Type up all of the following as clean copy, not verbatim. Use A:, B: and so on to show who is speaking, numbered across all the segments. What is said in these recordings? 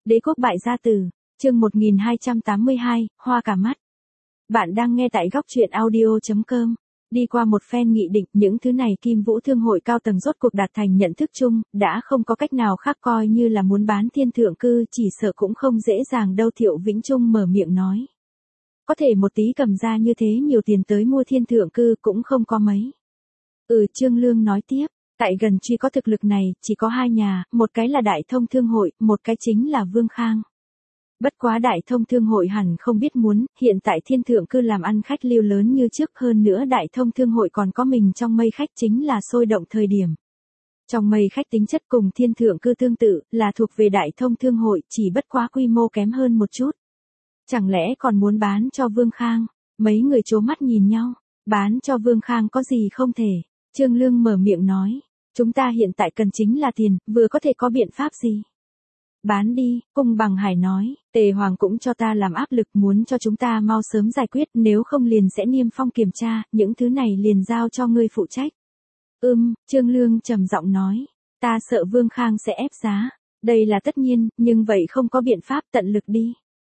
A: Đế quốc bại gia tử, chương 1282, hoa cả mắt. Bạn đang nghe tại góc truyện audio.com. Đi qua một phen nghị định, những thứ này Kim Vũ Thương hội cao tầng rốt cuộc đạt thành nhận thức chung, đã không có cách nào khác coi như là muốn bán thiên thượng cư, chỉ sợ cũng không dễ dàng đâu. Thiệu Vĩnh Trung mở miệng nói. Có thể một tí cầm ra như thế nhiều tiền tới mua thiên thượng cư cũng không có mấy. Trương Lương nói tiếp. Tại gần Truy có thực lực này, chỉ có hai nhà, một cái là Đại Thông Thương hội, một cái chính là Vương Khang. Bất quá Đại Thông Thương hội hẳn không biết muốn, hiện tại thiên thượng cư làm ăn khách lưu lớn như trước, hơn nữa Đại Thông Thương hội còn có mình trong mây khách chính là sôi động thời điểm. Trong mây khách tính chất cùng thiên thượng cư tương tự, là thuộc về Đại Thông Thương hội, chỉ bất quá quy mô kém hơn một chút. Chẳng lẽ còn muốn bán cho Vương Khang? Mấy người trố mắt nhìn nhau, bán cho Vương Khang có gì không thể. Trương Lương mở miệng nói. Chúng ta hiện tại cần chính là tiền, vừa có thể có biện pháp gì? Bán đi, Cung Bằng Hải nói, Tề Hoàng cũng cho ta làm áp lực muốn cho chúng ta mau sớm giải quyết, nếu không liền sẽ niêm phong kiểm tra, những thứ này liền giao cho ngươi phụ trách. Trương Lương trầm giọng nói, ta sợ Vương Khang sẽ ép giá, đây là tất nhiên, nhưng vậy không có biện pháp, tận lực đi.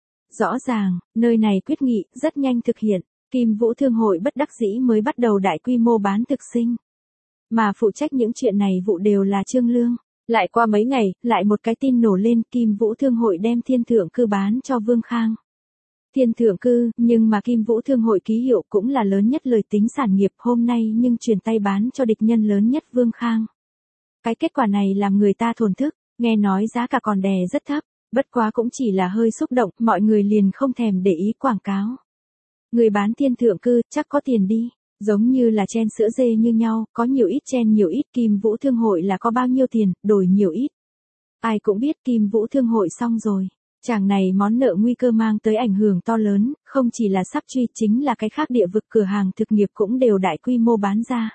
A: Rõ ràng, nơi này quyết nghị, rất nhanh thực hiện, Kim Vũ Thương hội bất đắc dĩ mới bắt đầu đại quy mô bán thực sinh. Mà phụ trách những chuyện này vụ đều là Trương Lương. Lại qua mấy ngày, lại một cái tin nổ lên, Kim Vũ Thương hội đem thiên thượng cư bán cho Vương Khang. Thiên thượng cư, nhưng mà Kim Vũ Thương hội ký hiệu cũng là lớn nhất lời tính sản nghiệp hôm nay nhưng truyền tay bán cho địch nhân lớn nhất Vương Khang. Cái kết quả này làm người ta thổn thức, nghe nói giá cả còn đè rất thấp, bất quá cũng chỉ là hơi xúc động, mọi người liền không thèm để ý quảng cáo. Người bán thiên thượng cư, chắc có tiền đi. Giống như là chen sữa dê như nhau, có nhiều ít chen nhiều ít, Kim Vũ Thương hội là có bao nhiêu tiền, đổi nhiều ít. Ai cũng biết Kim Vũ Thương hội xong rồi. Chàng này món nợ nguy cơ mang tới ảnh hưởng to lớn, không chỉ là sắp truy, chính là cái khác địa vực cửa hàng thực nghiệp cũng đều đại quy mô bán ra.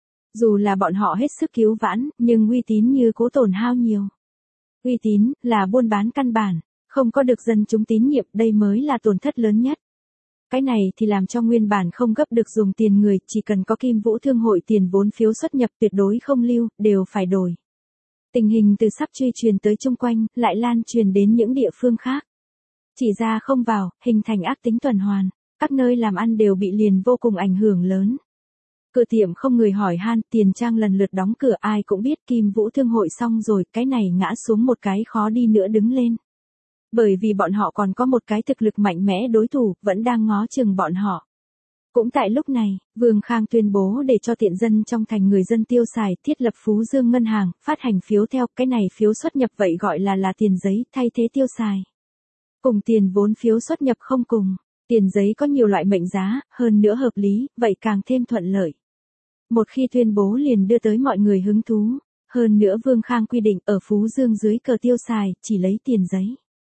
A: Dù là bọn họ hết sức cứu vãn, nhưng uy tín như cố tổn hao nhiều. Uy tín là buôn bán căn bản, không có được dân chúng tín nhiệm, đây mới là tổn thất lớn nhất. Cái này thì làm cho nguyên bản không gấp được dùng tiền người, chỉ cần có Kim Vũ Thương hội tiền vốn phiếu xuất nhập tuyệt đối không lưu, đều phải đổi. Tình hình từ sắp truy truyền tới chung quanh, lại lan truyền đến những địa phương khác. Chỉ ra không vào, hình thành ác tính tuần hoàn, các nơi làm ăn đều bị liền vô cùng ảnh hưởng lớn. Cửa tiệm không người hỏi han, tiền trang lần lượt đóng cửa, ai cũng biết Kim Vũ Thương hội xong rồi, cái này ngã xuống một cái khó đi nữa đứng lên. Bởi vì bọn họ còn có một cái thực lực mạnh mẽ đối thủ, vẫn đang ngó chừng bọn họ. Cũng tại lúc này, Vương Khang tuyên bố để cho tiện dân trong thành người dân tiêu xài, thiết lập Phú Dương ngân hàng, phát hành phiếu theo, cái này phiếu xuất nhập vậy gọi là tiền giấy, thay thế tiêu xài. Cùng tiền vốn phiếu xuất nhập không cùng, tiền giấy có nhiều loại mệnh giá, hơn nữa hợp lý, vậy càng thêm thuận lợi. Một khi tuyên bố liền đưa tới mọi người hứng thú, hơn nữa Vương Khang quy định ở Phú Dương dưới cờ tiêu xài, chỉ lấy tiền giấy.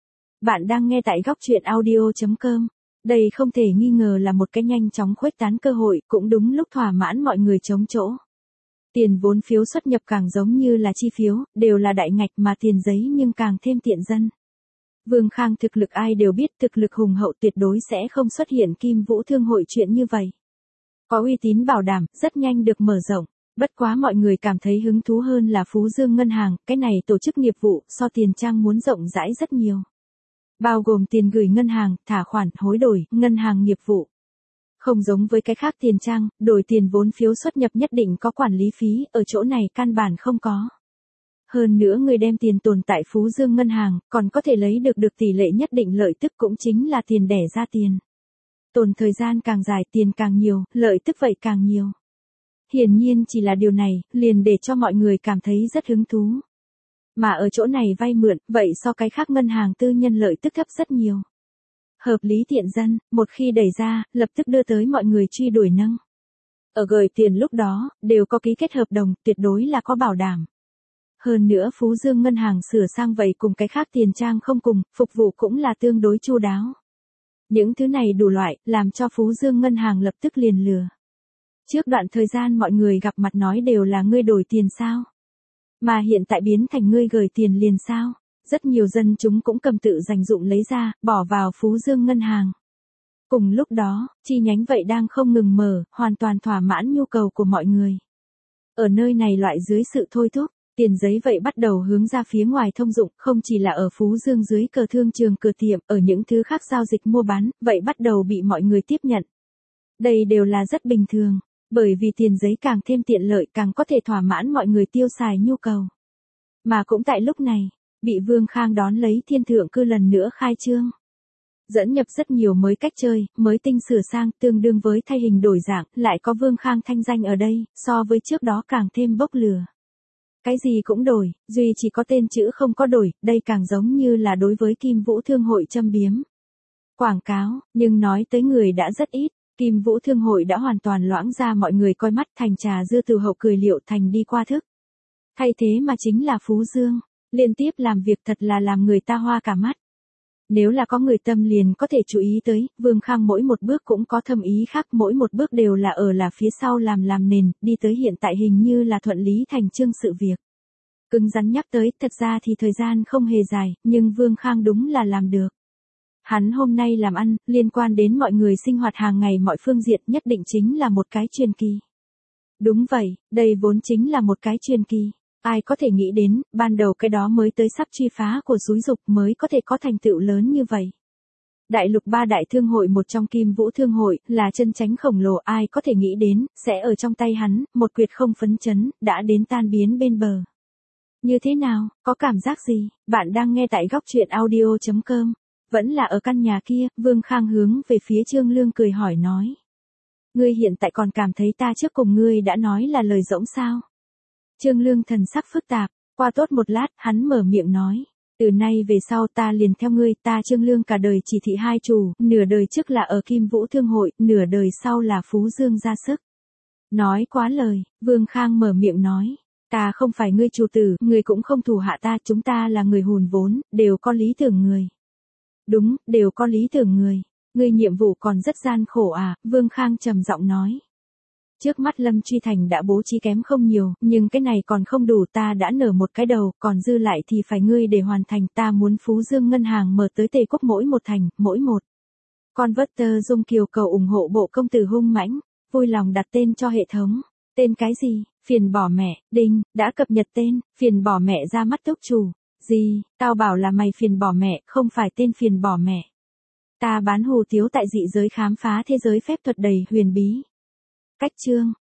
A: Bạn đang nghe tại góc truyện audio.com. Đây không thể nghi ngờ là một cái nhanh chóng khuếch tán cơ hội, cũng đúng lúc thỏa mãn mọi người chống chỗ. Tiền vốn phiếu xuất nhập càng giống như là chi phiếu, đều là đại ngạch mà tiền giấy nhưng càng thêm tiện dân. Vương Khang thực lực ai đều biết, thực lực hùng hậu tuyệt đối sẽ không xuất hiện Kim Vũ Thương hội chuyện như vậy. Có uy tín bảo đảm, rất nhanh được mở rộng. Bất quá mọi người cảm thấy hứng thú hơn là Phú Dương ngân hàng, cái này tổ chức nghiệp vụ so tiền trang muốn rộng rãi rất nhiều. Bao gồm tiền gửi ngân hàng, thả khoản, hối đổi, ngân hàng nghiệp vụ. Không giống với cái khác tiền trang, đổi tiền vốn phiếu xuất nhập nhất định có quản lý phí, ở chỗ này căn bản không có. Hơn nữa người đem tiền tồn tại Phú Dương ngân hàng, còn có thể lấy được tỷ lệ nhất định lợi tức cũng chính là tiền đẻ ra tiền. Tồn thời gian càng dài tiền càng nhiều, lợi tức vậy càng nhiều. Hiển nhiên chỉ là điều này, liền để cho mọi người cảm thấy rất hứng thú. Mà ở chỗ này vay mượn, vậy so cái khác ngân hàng tư nhân lợi tức thấp rất nhiều. Hợp lý tiện dân, một khi đẩy ra, lập tức đưa tới mọi người truy đuổi nâng. Ở gửi tiền lúc đó, đều có ký kết hợp đồng, tuyệt đối là có bảo đảm. Hơn nữa Phú Dương ngân hàng sửa sang vậy cùng cái khác tiền trang không cùng, phục vụ cũng là tương đối chu đáo. Những thứ này đủ loại, làm cho Phú Dương ngân hàng lập tức liền lừa. Trước đoạn thời gian mọi người gặp mặt nói đều là ngươi đổi tiền sao? Mà hiện tại biến thành ngươi gửi tiền liền sao? Rất nhiều dân chúng cũng cầm tự dành dụng lấy ra, bỏ vào Phú Dương ngân hàng. Cùng lúc đó, chi nhánh vậy đang không ngừng mở, hoàn toàn thỏa mãn nhu cầu của mọi người. Ở nơi này loại dưới sự thôi thúc, Tiền giấy vậy bắt đầu hướng ra phía ngoài thông dụng, không chỉ là ở Phú Dương dưới cờ thương trường cửa tiệm, ở những thứ khác giao dịch mua bán, vậy bắt đầu bị mọi người tiếp nhận. Đây đều là rất bình thường, bởi vì tiền giấy càng thêm tiện lợi càng có thể thỏa mãn mọi người tiêu xài nhu cầu. Mà cũng tại lúc này, bị Vương Khang đón lấy Thiên Thượng Cư lần nữa khai trương. Dẫn nhập rất nhiều mới cách chơi, mới tinh sửa sang, tương đương với thay hình đổi dạng, lại có Vương Khang thanh danh ở đây, so với trước đó càng thêm bốc lửa. Cái gì cũng đổi, duy chỉ có tên chữ không có đổi, đây càng giống như là đối với Kim Vũ Thương hội châm biếm. Quảng cáo, nhưng nói tới người đã rất ít, Kim Vũ Thương hội đã hoàn toàn loãng ra mọi người coi mắt thành trà dưa từ hậu cười liệu thành đi qua thức. Thay thế mà chính là Phú Dương, liên tiếp làm việc thật là làm người ta hoa cả mắt. Nếu là có người tâm liền có thể chú ý tới, Vương Khang mỗi một bước cũng có thâm ý khác, mỗi một bước đều là phía sau làm nền, đi tới hiện tại hình như là thuận lý thành chương sự việc. Cứng rắn nhắc tới, thật ra thì thời gian không hề dài, nhưng Vương Khang đúng là làm được. Hắn hôm nay làm ăn, liên quan đến mọi người sinh hoạt hàng ngày mọi phương diện nhất định chính là một cái truyền kỳ. Đúng vậy, đây vốn chính là một cái truyền kỳ. Ai có thể nghĩ đến, ban đầu cái đó mới tới sắp truy phá của Dúi Dục mới có thể có thành tựu lớn như vậy. Đại lục ba đại thương hội một trong Kim Vũ Thương hội, là chân chánh khổng lồ, ai có thể nghĩ đến, sẽ ở trong tay hắn, một quyệt không phấn chấn, đã đến tan biến bên bờ. Như thế nào, có cảm giác gì? Bạn đang nghe tại góc truyện audio.com. Vẫn là ở căn nhà kia, Vương Khang hướng về phía Trương Lương cười hỏi nói. Ngươi hiện tại còn cảm thấy ta trước cùng ngươi đã nói là lời rỗng sao? Trương Lương thần sắc phức tạp, qua tốt một lát, hắn mở miệng nói. Từ nay về sau ta liền theo ngươi, ta Trương Lương cả đời chỉ thị hai chủ, nửa đời trước là ở Kim Vũ Thương hội, nửa đời sau là Phú Dương ra sức. Nói quá lời, Vương Khang mở miệng nói. Ta không phải ngươi chủ tử, ngươi cũng không thủ hạ ta, chúng ta là người hùn vốn, đều có lý tưởng người. Đúng, đều có lý tưởng người. Ngươi nhiệm vụ còn rất gian khổ à, Vương Khang trầm giọng nói. Trước mắt Lâm Truy Thành đã bố trí kém không nhiều, nhưng cái này còn không đủ, ta đã nở một cái đầu, còn dư lại thì phải ngươi để hoàn thành, ta muốn Phú Dương ngân hàng mở tới Tề Quốc mỗi một thành, mỗi một. Converter Dung Kiều cầu ủng hộ bộ công tử hung mãnh, vui lòng đặt tên cho hệ thống. Tên cái gì? Phiền bỏ mẹ, đinh, đã cập nhật tên, phiền bỏ mẹ ra mắt túc chủ. Gì, tao bảo là mày phiền bỏ mẹ, không phải tên phiền bỏ mẹ. Ta bán hủ tiếu tại dị giới khám phá thế giới phép thuật đầy huyền bí. Cách chương,